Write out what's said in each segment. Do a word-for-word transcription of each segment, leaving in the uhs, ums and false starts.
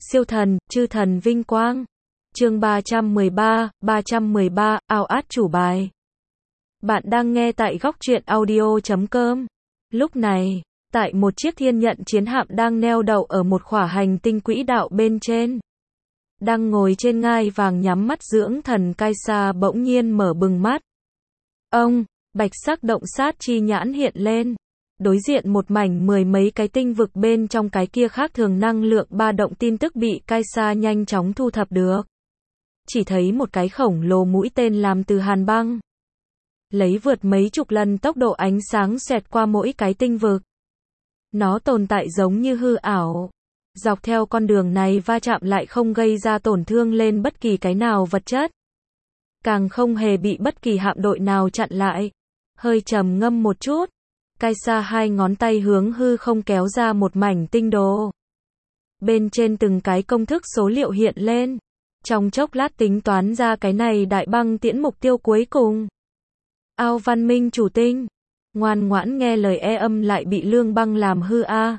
Siêu thần, chư thần vinh quang. Chương ba trăm mười ba, ba trăm mười ba, ao át chủ bài. Bạn đang nghe tại góc truyện audio chấm com. Lúc này, tại một chiếc thiên nhận chiến hạm đang neo đậu ở một khỏa hành tinh quỹ đạo bên trên. Đang ngồi trên ngai vàng nhắm mắt dưỡng thần Kaisa bỗng nhiên mở bừng mắt. Ông, bạch sắc động sát chi nhãn hiện lên. Đối diện một mảnh mười mấy cái tinh vực bên trong cái kia khác thường năng lượng ba động tin tức bị Kaisa nhanh chóng thu thập được. Chỉ thấy một cái khổng lồ mũi tên làm từ hàn băng. Lấy vượt mấy chục lần tốc độ ánh sáng xẹt qua mỗi cái tinh vực. Nó tồn tại giống như hư ảo. Dọc theo con đường này va chạm lại không gây ra tổn thương lên bất kỳ cái nào vật chất. Càng không hề bị bất kỳ hạm đội nào chặn lại. Hơi trầm ngâm một chút. Kaisa hai ngón tay hướng hư không kéo ra một mảnh tinh đồ. Bên trên từng cái công thức số liệu hiện lên. Trong chốc lát tính toán ra cái này đại băng tiễn mục tiêu cuối cùng. Ao văn minh chủ tinh. Ngoan ngoãn nghe lời e âm lại bị lương băng làm hư a.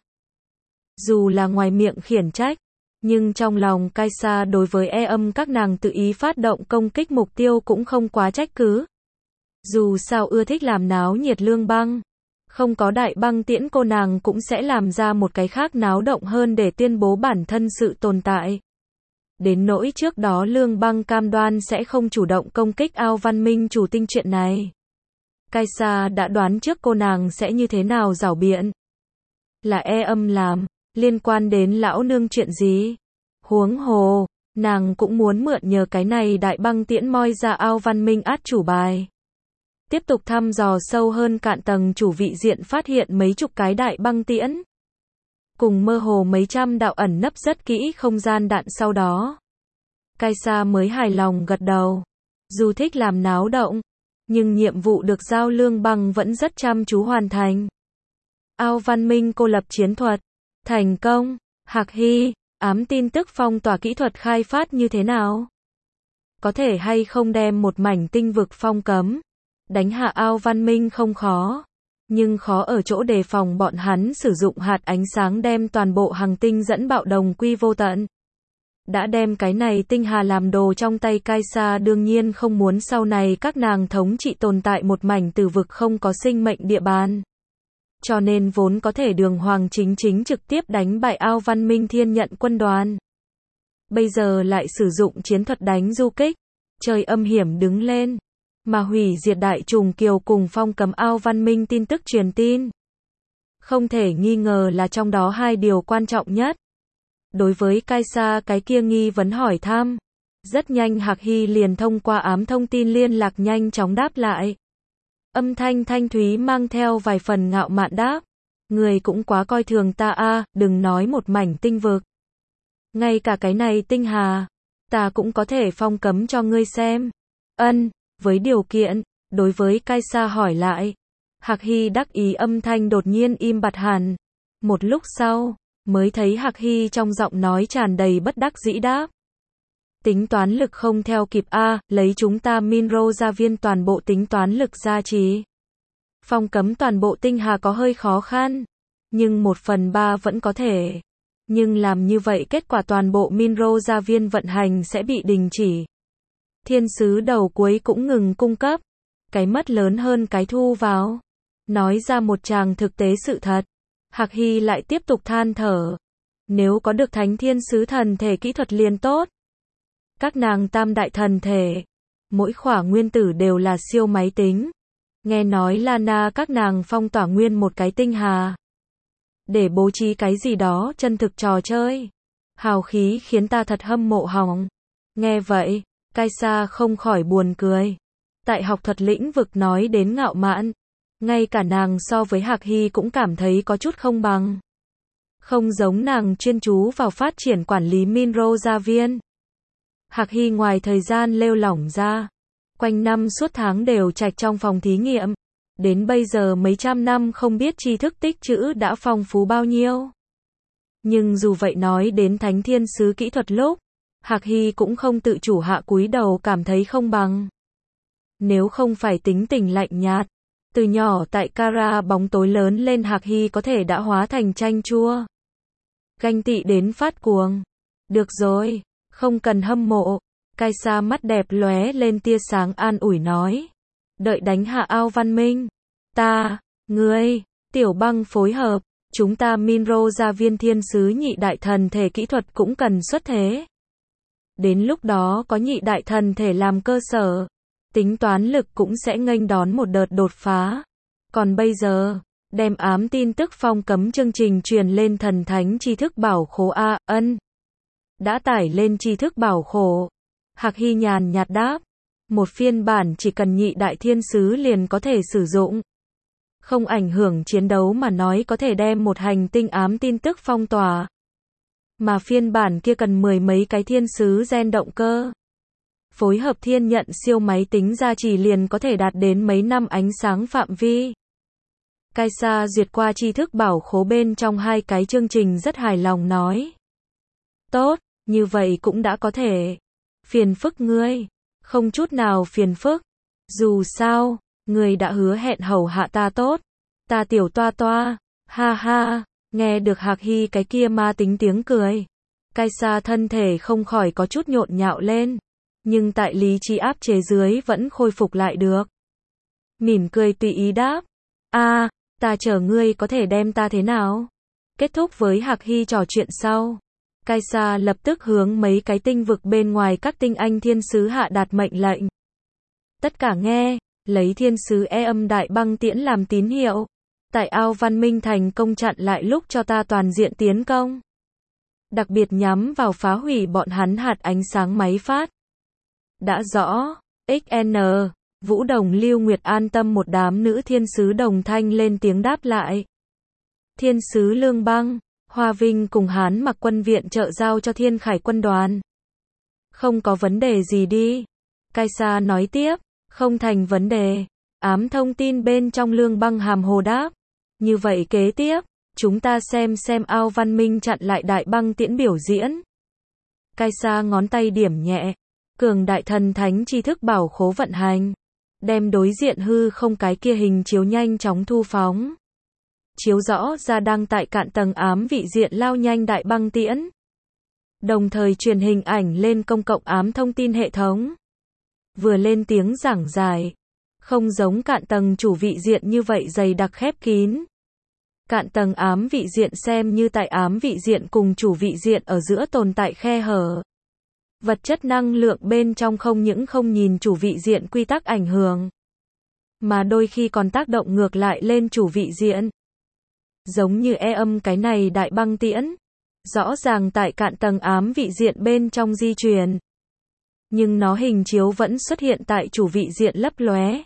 Dù là ngoài miệng khiển trách, nhưng trong lòng Kaisa đối với e âm các nàng tự ý phát động công kích mục tiêu cũng không quá trách cứ. Dù sao ưa thích làm náo nhiệt lương băng. Không có đại băng tiễn cô nàng cũng sẽ làm ra một cái khác náo động hơn để tuyên bố bản thân sự tồn tại. Đến nỗi trước đó lương băng cam đoan sẽ không chủ động công kích ao văn minh chủ tinh chuyện này. Kaisa đã đoán trước cô nàng sẽ như thế nào giảo biện. Là e âm làm, liên quan đến lão nương chuyện gì? Huống hồ, nàng cũng muốn mượn nhờ cái này đại băng tiễn moi ra ao văn minh át chủ bài. Tiếp tục thăm dò sâu hơn cạn tầng chủ vị diện phát hiện mấy chục cái đại băng tiễn. Cùng mơ hồ mấy trăm đạo ẩn nấp rất kỹ không gian đạn sau đó. Kaisa mới hài lòng gật đầu. Dù thích làm náo động, nhưng nhiệm vụ được giao lương băng vẫn rất chăm chú hoàn thành. Ao văn minh cô lập chiến thuật. Thành công. Hạc Hy, ám tin tức phong tỏa kỹ thuật khai phát như thế nào? Có thể hay không đem một mảnh tinh vực phong cấm? Đánh hạ ao văn minh không khó. Nhưng khó ở chỗ đề phòng bọn hắn sử dụng hạt ánh sáng đem toàn bộ hành tinh dẫn bạo đồng quy vô tận. Đã đem cái này tinh hà làm đồ trong tay Kaisa đương nhiên không muốn sau này các nàng thống trị tồn tại một mảnh tử vực không có sinh mệnh địa bàn. Cho nên vốn có thể đường hoàng chính chính trực tiếp đánh bại ao văn minh thiên nhận quân đoàn. Bây giờ lại sử dụng chiến thuật đánh du kích. Trời âm hiểm đứng lên. Mà hủy diệt đại trùng kiều cùng phong cấm ao văn minh tin tức truyền tin. Không thể nghi ngờ là trong đó hai điều quan trọng nhất. Đối với Kaisa cái kia nghi vấn hỏi thăm. Rất nhanh Hạc Hy liền thông qua ám thông tin liên lạc nhanh chóng đáp lại. Âm thanh thanh thúy mang theo vài phần ngạo mạn đáp. Người cũng quá coi thường ta a, đừng nói một mảnh tinh vực. Ngay cả cái này tinh hà, ta cũng có thể phong cấm cho ngươi xem. Ân. Với điều kiện, đối với Kaisa hỏi lại. Hạc Hy đắc ý âm thanh đột nhiên im bặt hẳn. Một lúc sau, mới thấy Hạc Hy trong giọng nói tràn đầy bất đắc dĩ đáp. Tính toán lực không theo kịp a, lấy chúng ta Minro gia viên toàn bộ tính toán lực gia trì. Phong cấm toàn bộ tinh hà có hơi khó khăn. Nhưng một phần ba vẫn có thể. Nhưng làm như vậy kết quả toàn bộ Minro gia viên vận hành sẽ bị đình chỉ. Thiên sứ đầu cuối cũng ngừng cung cấp. Cái mất lớn hơn cái thu vào. Nói ra một tràng thực tế sự thật. Hạc Hy lại tiếp tục than thở. Nếu có được thánh thiên sứ thần thể kỹ thuật liền tốt. Các nàng tam đại thần thể. Mỗi khỏa nguyên tử đều là siêu máy tính. Nghe nói Lana các nàng phong tỏa nguyên một cái tinh hà. Để bố trí cái gì đó chân thực trò chơi. Hào khí khiến ta thật hâm mộ hỏng. Nghe vậy. Kaisa không khỏi buồn cười. Tại học thuật lĩnh vực nói đến ngạo mạn. Ngay cả nàng so với Hạc Hy cũng cảm thấy có chút không bằng. Không giống nàng chuyên chú vào phát triển quản lý Minro gia viên. Hạc Hy ngoài thời gian lêu lỏng ra. Quanh năm suốt tháng đều trạch trong phòng thí nghiệm. Đến bây giờ mấy trăm năm không biết tri thức tích trữ đã phong phú bao nhiêu. Nhưng dù vậy nói đến thánh thiên sứ kỹ thuật lúc. Hạc Hy cũng không tự chủ hạ cúi đầu cảm thấy không bằng. Nếu không phải tính tình lạnh nhạt, từ nhỏ tại Kara bóng tối lớn lên Hạc Hy có thể đã hóa thành chanh chua. Ganh tị đến phát cuồng. Được rồi, không cần hâm mộ. Kaisa mắt đẹp lóe lên tia sáng an ủi nói. Đợi đánh hạ Ao Văn Minh. Ta, ngươi, Tiểu Băng phối hợp. Chúng ta Minro gia viên thiên sứ nhị đại thần thể kỹ thuật cũng cần xuất thế. Đến lúc đó có nhị đại thần thể làm cơ sở. Tính toán lực cũng sẽ nghênh đón một đợt đột phá. Còn bây giờ, đem ám tin tức phong cấm chương trình truyền lên thần thánh tri thức bảo khố A, ân. Đã tải lên tri thức bảo khố. Hạc Hy nhàn nhạt đáp. Một phiên bản chỉ cần nhị đại thiên sứ liền có thể sử dụng. Không ảnh hưởng chiến đấu mà nói có thể đem một hành tinh ám tin tức phong tỏa. Mà phiên bản kia cần mười mấy cái thiên sứ gen động cơ. Phối hợp thiên nhận siêu máy tính gia trì liền có thể đạt đến mấy năm ánh sáng phạm vi. Kaisa duyệt qua tri thức bảo khố bên trong hai cái chương trình rất hài lòng nói. Tốt, như vậy cũng đã có thể. Phiền phức ngươi. Không chút nào phiền phức. Dù sao, ngươi đã hứa hẹn hầu hạ ta tốt. Ta tiểu toa toa. Ha ha, nghe được Hạc Hy cái kia ma tính tiếng cười. Kaisa thân thể không khỏi có chút nhộn nhạo lên. Nhưng tại lý trí áp chế dưới vẫn khôi phục lại được. Mỉm cười tùy ý đáp. A, ta chờ ngươi có thể đem ta thế nào? Kết thúc với Hạc Hy trò chuyện sau. Kaisa lập tức hướng mấy cái tinh vực bên ngoài các tinh anh thiên sứ hạ đạt mệnh lệnh. Tất cả nghe, lấy thiên sứ e âm đại băng tiễn làm tín hiệu. Tại Ao Văn Minh thành công chặn lại lúc cho ta toàn diện tiến công. Đặc biệt nhắm vào phá hủy bọn hắn hạt ánh sáng máy phát. Đã rõ, ích en, Vũ Đồng Lưu Nguyệt an tâm một đám nữ thiên sứ đồng thanh lên tiếng đáp lại. Thiên sứ Lương Băng, Hoa Vinh cùng Hán Mặc quân viện trợ giao cho Thiên Khải quân đoàn. Không có vấn đề gì đi. Kaisa nói tiếp, không thành vấn đề. Ám thông tin bên trong Lương Băng hàm hồ đáp. Như vậy kế tiếp, chúng ta xem xem Ao Văn Minh chặn lại đại băng tiễn biểu diễn. Kaisa ngón tay điểm nhẹ. Cường đại thần thánh tri thức bảo khố vận hành. Đem đối diện hư không cái kia hình chiếu nhanh chóng thu phóng. Chiếu rõ ra đang tại cạn tầng ám vị diện lao nhanh đại băng tiễn. Đồng thời truyền hình ảnh lên công cộng ám thông tin hệ thống. Vừa lên tiếng giảng giải. Không giống cạn tầng chủ vị diện như vậy dày đặc khép kín. Cạn tầng ám vị diện xem như tại ám vị diện cùng chủ vị diện ở giữa tồn tại khe hở. Vật chất năng lượng bên trong không những không nhìn chủ vị diện quy tắc ảnh hưởng, mà đôi khi còn tác động ngược lại lên chủ vị diện. Giống như e âm cái này đại băng tiễn. Rõ ràng tại cạn tầng ám vị diện bên trong di chuyển. Nhưng nó hình chiếu vẫn xuất hiện tại chủ vị diện lấp lóe.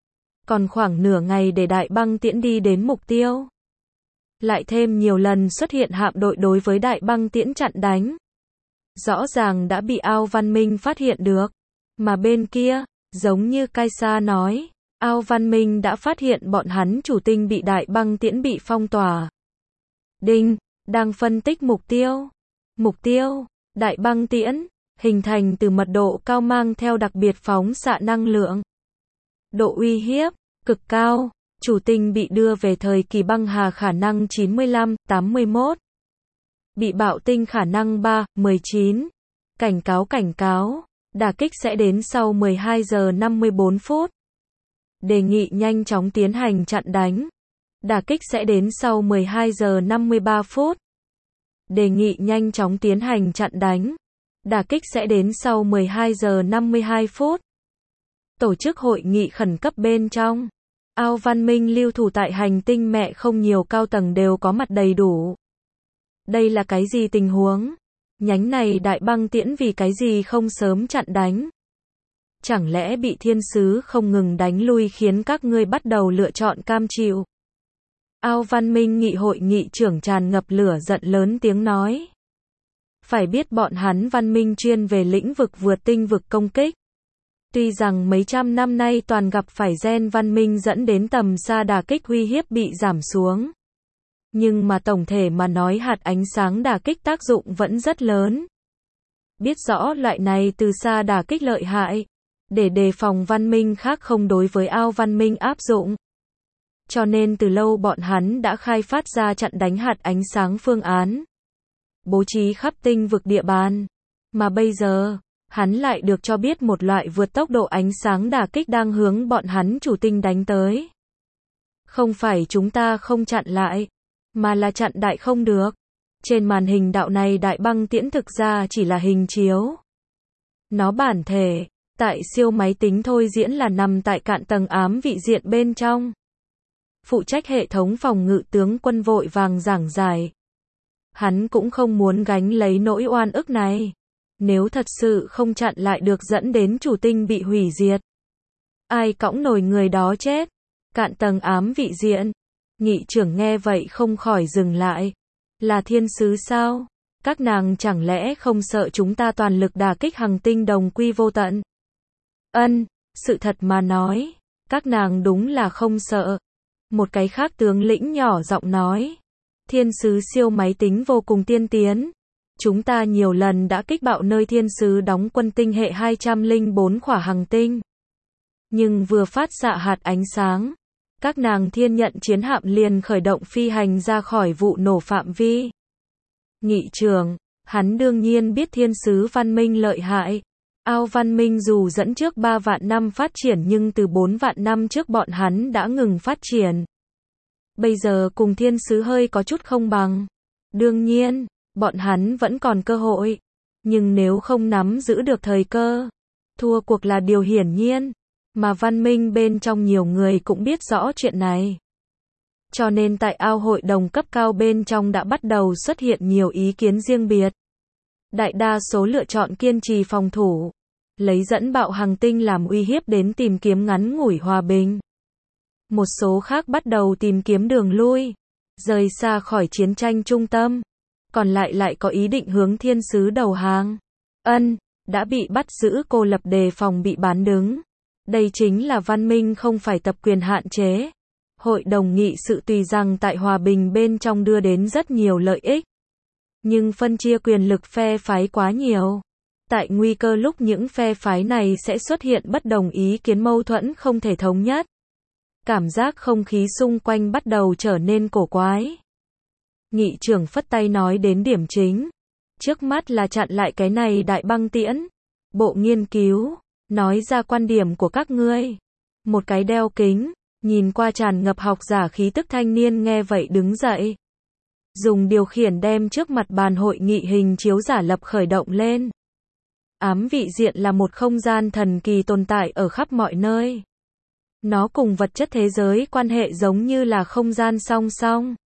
Còn khoảng nửa ngày để đại băng tiễn đi đến mục tiêu. Lại thêm nhiều lần xuất hiện hạm đội đối với đại băng tiễn chặn đánh. Rõ ràng đã bị Ao Văn Minh phát hiện được. Mà bên kia, giống như Kaisa nói, Ao Văn Minh đã phát hiện bọn hắn chủ tinh bị đại băng tiễn bị phong tỏa. Đinh, đang phân tích mục tiêu. Mục tiêu, đại băng tiễn, hình thành từ mật độ cao mang theo đặc biệt phóng xạ năng lượng. Độ uy hiếp, cực cao. Chủ tinh bị đưa về thời kỳ băng hà khả năng chín mươi lăm, tám mươi mốt. Bị bạo tinh khả năng ba, mười chín. Cảnh cáo cảnh cáo. Đả kích sẽ đến sau mười hai giờ năm mươi bốn phút. Đề nghị nhanh chóng tiến hành chặn đánh. Đả kích sẽ đến sau mười hai giờ năm mươi ba phút. Đề nghị nhanh chóng tiến hành chặn đánh. Đả kích sẽ đến sau mười hai giờ năm mươi hai phút. Tổ chức hội nghị khẩn cấp bên trong. Ao Văn Minh lưu thủ tại hành tinh mẹ không nhiều cao tầng đều có mặt đầy đủ. Đây là cái gì tình huống? Nhánh này đại băng tiễn vì cái gì không sớm chặn đánh? Chẳng lẽ bị thiên sứ không ngừng đánh lui khiến các ngươi bắt đầu lựa chọn cam chịu? Ao Văn Minh nghị hội nghị trưởng tràn ngập lửa giận lớn tiếng nói. Phải biết bọn hắn văn minh chuyên về lĩnh vực vượt tinh vực công kích. Tuy rằng mấy trăm năm nay toàn gặp phải gen văn minh dẫn đến tầm xa đả kích uy hiếp bị giảm xuống. Nhưng mà tổng thể mà nói hạt ánh sáng đả kích tác dụng vẫn rất lớn. Biết rõ loại này từ xa đả kích lợi hại. Để đề phòng văn minh khác không đối với Ao Văn Minh áp dụng. Cho nên từ lâu bọn hắn đã khai phát ra chặn đánh hạt ánh sáng phương án. bố trí khắp tinh vực địa bàn. Mà bây giờ, hắn lại được cho biết một loại vượt tốc độ ánh sáng đả kích đang hướng bọn hắn chủ tinh đánh tới. Không phải chúng ta không chặn lại, mà là chặn đại không được. Trên màn hình đạo này đại băng tiễn thực ra chỉ là hình chiếu. Nó bản thể, tại siêu máy tính thôi diễn là nằm tại cạn tầng ám vị diện bên trong. Phụ trách hệ thống phòng ngự tướng quân vội vàng giảng giải. Hắn cũng không muốn gánh lấy nỗi oan ức này. Nếu thật sự không chặn lại được dẫn đến chủ tinh bị hủy diệt. Ai cõng nổi người đó chết. Cạn tầng ám vị diện. Nghị trưởng nghe vậy không khỏi dừng lại. Là thiên sứ sao? Các nàng chẳng lẽ không sợ chúng ta toàn lực đả kích hành tinh đồng quy vô tận? Ân, sự thật mà nói, các nàng đúng là không sợ. Một cái khác tướng lĩnh nhỏ giọng nói. Thiên sứ siêu máy tính vô cùng tiên tiến. Chúng ta nhiều lần đã kích bạo nơi thiên sứ đóng quân tinh hệ hai trăm lẻ bốn khỏa hành tinh. Nhưng vừa phát xạ hạt ánh sáng, các nàng thiên nhận chiến hạm liền khởi động phi hành ra khỏi vụ nổ phạm vi. Nghị trưởng, hắn đương nhiên biết thiên sứ văn minh lợi hại. Ao văn minh dù dẫn trước ba vạn năm phát triển nhưng từ bốn vạn năm trước bọn hắn đã ngừng phát triển. Bây giờ cùng thiên sứ hơi có chút không bằng. Đương nhiên, bọn hắn vẫn còn cơ hội. Nhưng nếu không nắm giữ được thời cơ, thua cuộc là điều hiển nhiên. Mà văn minh bên trong nhiều người cũng biết rõ chuyện này. Cho nên tại ao hội đồng cấp cao bên trong đã bắt đầu xuất hiện nhiều ý kiến riêng biệt. Đại đa số lựa chọn kiên trì phòng thủ, lấy dẫn bạo hành tinh làm uy hiếp đến tìm kiếm ngắn ngủi hòa bình. Một số khác bắt đầu tìm kiếm đường lui, rời xa khỏi chiến tranh trung tâm, còn lại lại có ý định hướng thiên sứ đầu hàng. Ân, đã bị bắt giữ cô lập đề phòng bị bán đứng. Đây chính là văn minh không phải tập quyền hạn chế. Hội đồng nghị sự tùy rằng tại hòa bình bên trong đưa đến rất nhiều lợi ích. Nhưng phân chia quyền lực phe phái quá nhiều. Tại nguy cơ lúc những phe phái này sẽ xuất hiện bất đồng ý kiến mâu thuẫn không thể thống nhất. Cảm giác không khí xung quanh bắt đầu trở nên cổ quái. Nghị trưởng phất tay nói đến điểm chính. Trước mắt là chặn lại cái này đại băng tiễn. Bộ nghiên cứu, nói ra quan điểm của các ngươi. Một cái đeo kính, nhìn qua tràn ngập học giả khí tức thanh niên nghe vậy đứng dậy. Dùng điều khiển đem trước mặt bàn hội nghị hình chiếu giả lập khởi động lên. Ám vị diện là một không gian thần kỳ tồn tại ở khắp mọi nơi. Nó cùng vật chất thế giới quan hệ giống như là không gian song song.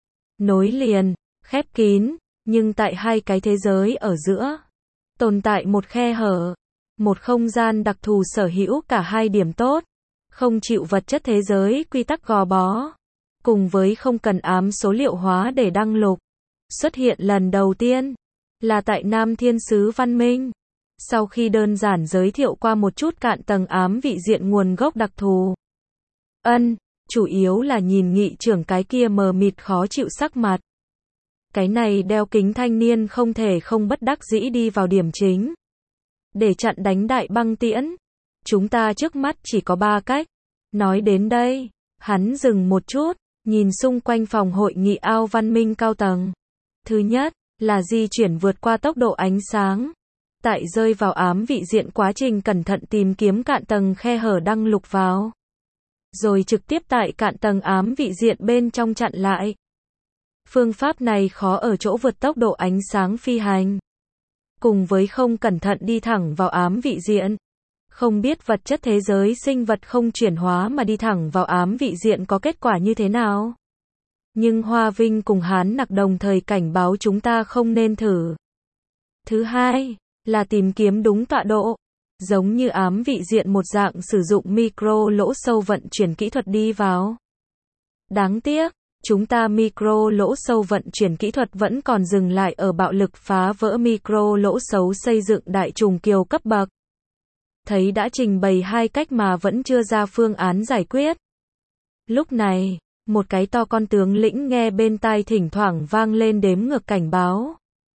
Nối liền, khép kín, nhưng tại hai cái thế giới ở giữa, tồn tại một khe hở. Một không gian đặc thù sở hữu cả hai điểm tốt. Không chịu vật chất thế giới quy tắc gò bó. Cùng với không cần ám số liệu hóa để đăng lục. Xuất hiện lần đầu tiên là tại Nam Thiên Sứ Văn Minh. Sau khi đơn giản giới thiệu qua một chút cạn tầng ám vị diện nguồn gốc đặc thù. Ân, chủ yếu là nhìn nghị trưởng cái kia mờ mịt khó chịu sắc mặt. Cái này đeo kính thanh niên không thể không bất đắc dĩ đi vào điểm chính. Để chặn đánh đại băng tiễn, chúng ta trước mắt chỉ có ba cách. Nói đến đây, hắn dừng một chút, nhìn xung quanh phòng hội nghị ao văn minh cao tầng. Thứ nhất, là di chuyển vượt qua tốc độ ánh sáng. Tại rơi vào ám vị diện quá trình cẩn thận tìm kiếm cạn tầng khe hở đăng lục vào. Rồi trực tiếp tại cạn tầng ám vị diện bên trong chặn lại. Phương pháp này khó ở chỗ vượt tốc độ ánh sáng phi hành. Cùng với không cẩn thận đi thẳng vào ám vị diện. Không biết vật chất thế giới sinh vật không chuyển hóa mà đi thẳng vào ám vị diện có kết quả như thế nào. Nhưng Hoa Vinh cùng Hán Nặc đồng thời cảnh báo chúng ta không nên thử. Thứ hai, là tìm kiếm đúng tọa độ. Giống như ám vị diện một dạng sử dụng micro lỗ sâu vận chuyển kỹ thuật đi vào. Đáng tiếc, chúng ta micro lỗ sâu vận chuyển kỹ thuật vẫn còn dừng lại ở bạo lực phá vỡ micro lỗ xấu xây dựng đại trùng kiều cấp bậc. Thấy đã trình bày hai cách mà vẫn chưa ra phương án giải quyết. Lúc này, một cái to con tướng lĩnh nghe bên tai thỉnh thoảng vang lên đếm ngược cảnh báo.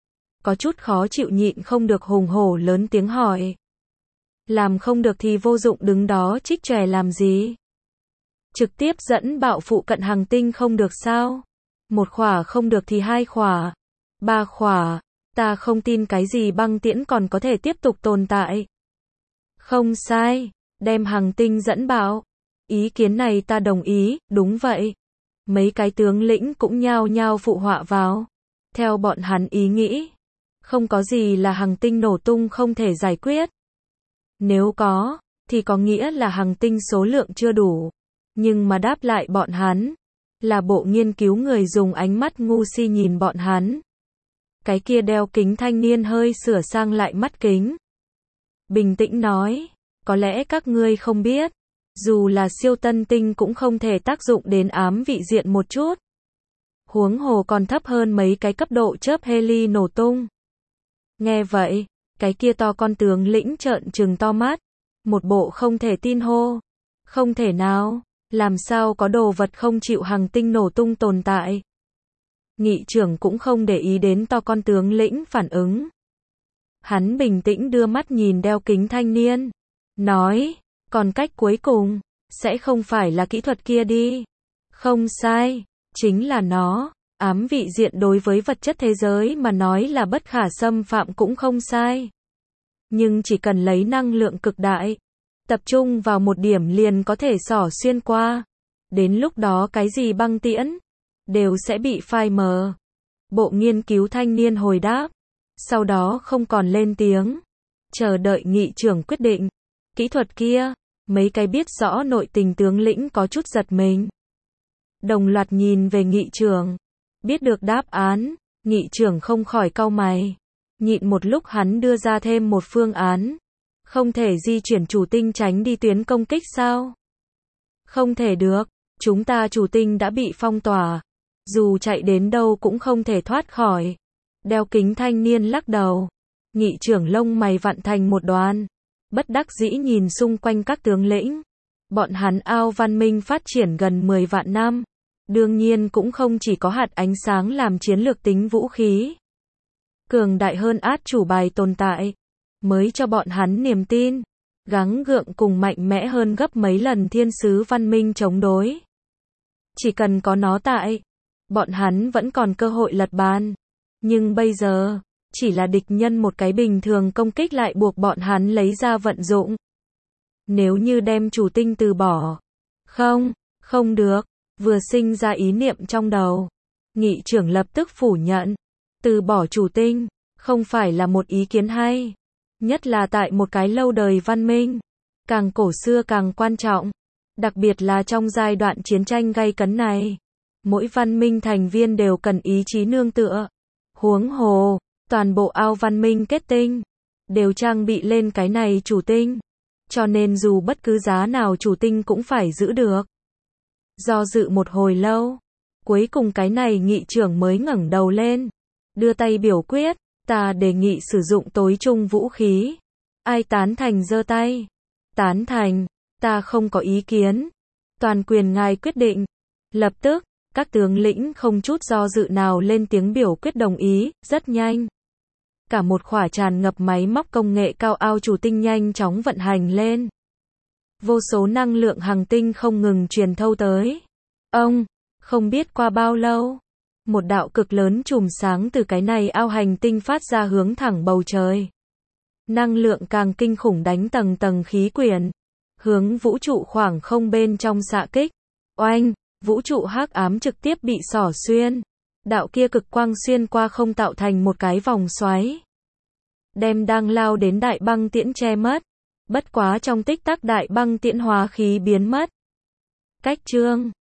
Có chút khó chịu nhịn không được hùng hổ lớn tiếng hỏi. Làm không được thì vô dụng đứng đó trích chòe làm gì? Trực tiếp dẫn bạo phụ cận hành tinh không được sao? Một khỏa không được thì hai khỏa. Ba khỏa, ta không tin cái gì băng tiễn còn có thể tiếp tục tồn tại. Không sai, đem hành tinh dẫn bão. Ý kiến này ta đồng ý, đúng vậy. Mấy cái tướng lĩnh cũng nhao nhao phụ họa vào. Theo bọn hắn ý nghĩ, không có gì là hành tinh nổ tung không thể giải quyết. Nếu có, thì có nghĩa là hành tinh số lượng chưa đủ. Nhưng mà đáp lại bọn hắn, là bộ nghiên cứu người dùng ánh mắt ngu si nhìn bọn hắn. Cái kia đeo kính thanh niên hơi sửa sang lại mắt kính. Bình tĩnh nói, có lẽ các ngươi không biết, dù là siêu tân tinh cũng không thể tác dụng đến ám vị diện một chút. Huống hồ còn thấp hơn mấy cái cấp độ chớp heli nổ tung. Nghe vậy, cái kia to con tướng lĩnh trợn trừng to mắt, một bộ không thể tin hô. Không thể nào, làm sao có đồ vật không chịu hành tinh nổ tung tồn tại. Nghị trưởng cũng không để ý đến to con tướng lĩnh phản ứng. Hắn bình tĩnh đưa mắt nhìn đeo kính thanh niên, nói, còn cách cuối cùng, sẽ không phải là kỹ thuật kia đi. Không sai, chính là nó. Ám vị diện đối với vật chất thế giới mà nói là bất khả xâm phạm cũng không sai. Nhưng chỉ cần lấy năng lượng cực đại, tập trung vào một điểm liền có thể xỏ xuyên qua. Đến lúc đó cái gì băng tiễn, đều sẽ bị phai mờ. Bộ nghiên cứu thanh niên hồi đáp, sau đó không còn lên tiếng, chờ đợi nghị trưởng quyết định. Kỹ thuật kia, mấy cái biết rõ nội tình tướng lĩnh có chút giật mình. Đồng loạt nhìn về nghị trưởng. Biết được đáp án, nghị trưởng không khỏi cau mày. Nhịn một lúc hắn đưa ra thêm một phương án. Không thể di chuyển chủ tinh tránh đi tuyến công kích sao? Không thể được, chúng ta chủ tinh đã bị phong tỏa. Dù chạy đến đâu cũng không thể thoát khỏi. Đeo kính thanh niên lắc đầu. Nghị trưởng lông mày vặn thành một đoàn. Bất đắc dĩ nhìn xung quanh các tướng lĩnh. Bọn hắn ao văn minh phát triển gần mười vạn năm. Đương nhiên cũng không chỉ có hạt ánh sáng làm chiến lược tính vũ khí. Cường đại hơn át chủ bài tồn tại, mới cho bọn hắn niềm tin, gắng gượng cùng mạnh mẽ hơn gấp mấy lần thiên sứ văn minh chống đối. Chỉ cần có nó tại, bọn hắn vẫn còn cơ hội lật bàn. Nhưng bây giờ, chỉ là địch nhân một cái bình thường công kích lại buộc bọn hắn lấy ra vận dụng. Nếu như đem chủ tinh từ bỏ, không, không được. Vừa sinh ra ý niệm trong đầu, nghị trưởng lập tức phủ nhận, từ bỏ chủ tinh, không phải là một ý kiến hay, nhất là tại một cái lâu đời văn minh, càng cổ xưa càng quan trọng, đặc biệt là trong giai đoạn chiến tranh gay cấn này, mỗi văn minh thành viên đều cần ý chí nương tựa, huống hồ, toàn bộ ao văn minh kết tinh, đều trang bị lên cái này chủ tinh, cho nên dù bất cứ giá nào chủ tinh cũng phải giữ được. Do dự một hồi lâu, cuối cùng cái này nghị trưởng mới ngẩng đầu lên, đưa tay biểu quyết, ta đề nghị sử dụng tối trung vũ khí. Ai tán thành giơ tay? Tán thành, ta không có ý kiến. Toàn quyền ngài quyết định. Lập tức, các tướng lĩnh không chút do dự nào lên tiếng biểu quyết đồng ý, rất nhanh. Cả một khỏa tràn ngập máy móc công nghệ cao ao chủ tinh nhanh chóng vận hành lên. Vô số năng lượng hành tinh không ngừng truyền thâu tới. Ông, không biết qua bao lâu, một đạo cực lớn chùm sáng từ cái này ao hành tinh phát ra hướng thẳng bầu trời. Năng lượng càng kinh khủng đánh tầng tầng khí quyển, hướng vũ trụ khoảng không bên trong xạ kích. Oanh, vũ trụ hắc ám trực tiếp bị xỏ xuyên. Đạo kia cực quang xuyên qua không tạo thành một cái vòng xoáy. Đem đang lao đến đại băng tiễn che mất. Bất quá trong tích tắc đại băng tiễn hóa khí biến mất. Cách chương